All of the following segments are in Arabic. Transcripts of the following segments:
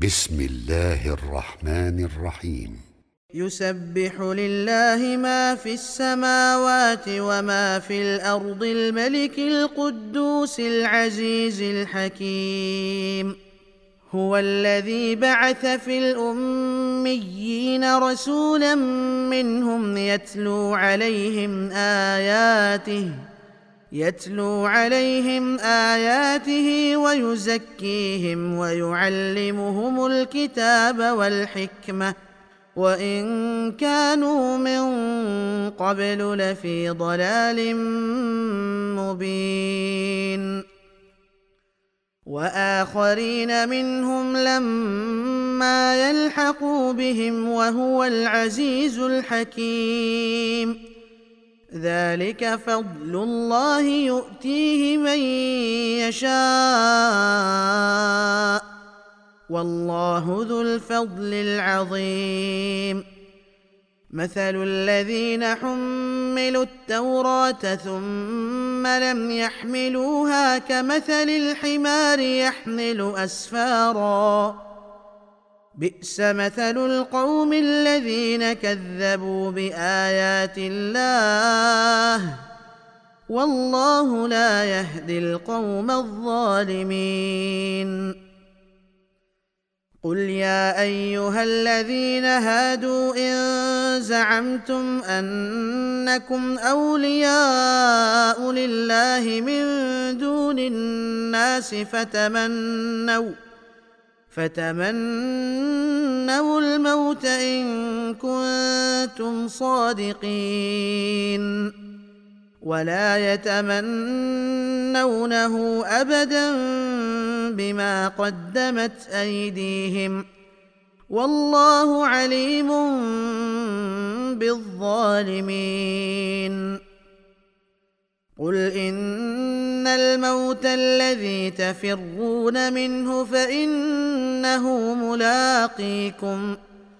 بسم الله الرحمن الرحيم. يسبح لله ما في السماوات وما في الأرض الملك القدوس العزيز الحكيم. هو الذي بعث في الأميين رسولا منهم يتلو عليهم آياته ويزكيهم ويعلمهم الكتاب والحكمة وإن كانوا من قبل لفي ضلال مبين. وآخرين منهم لما يلحقوا بهم وهو العزيز الحكيم. ذلك فضل الله يؤتيه من يشاء والله ذو الفضل العظيم. مثل الذين حملوا التوراة ثم لم يحملوها كمثل الحمار يحمل أسفارا بئس مثل القوم الذين كذبوا بآيات الله والله لا يهدي القوم الظالمين. قل يا أيها الذين هادوا إن زعمتم أنكم أولياء لله من دون الناس فتمنوا الموت إن كنتم صادقين ولا يتمنونه أبدا بما قدمت أيديهم والله عليم بالظالمين. قل إن الموت الذي تفرون منه فإنه ملاقيكم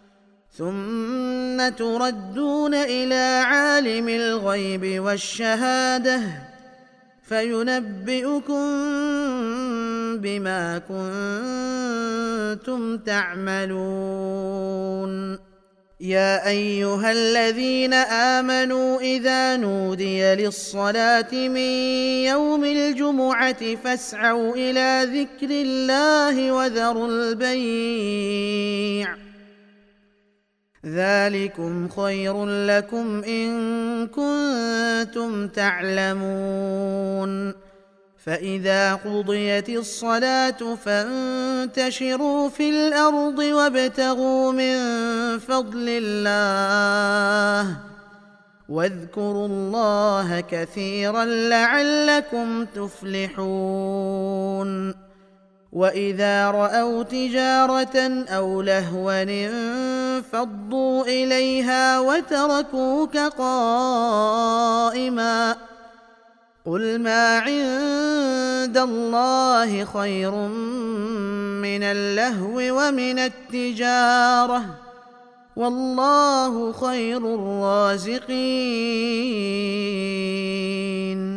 ثم تردون إلى عالم الغيب والشهادة فينبئكم بما كنتم تعملون. يا أيها الذين آمنوا إذا نودي للصلاة من يوم الجمعة فاسعوا إلى ذكر الله وذروا البيع ذلكم خير لكم إن كنتم تعلمون. فإذا قضيت الصلاة فانتشروا في الأرض وابتغوا من فضل الله واذكروا الله كثيرا لعلكم تفلحون. وإذا رأوا تجارة أو لهوا انفضوا إليها وتركوك قائما قل ما عند الله خير من اللهو ومن التجارة والله خير الرازقين.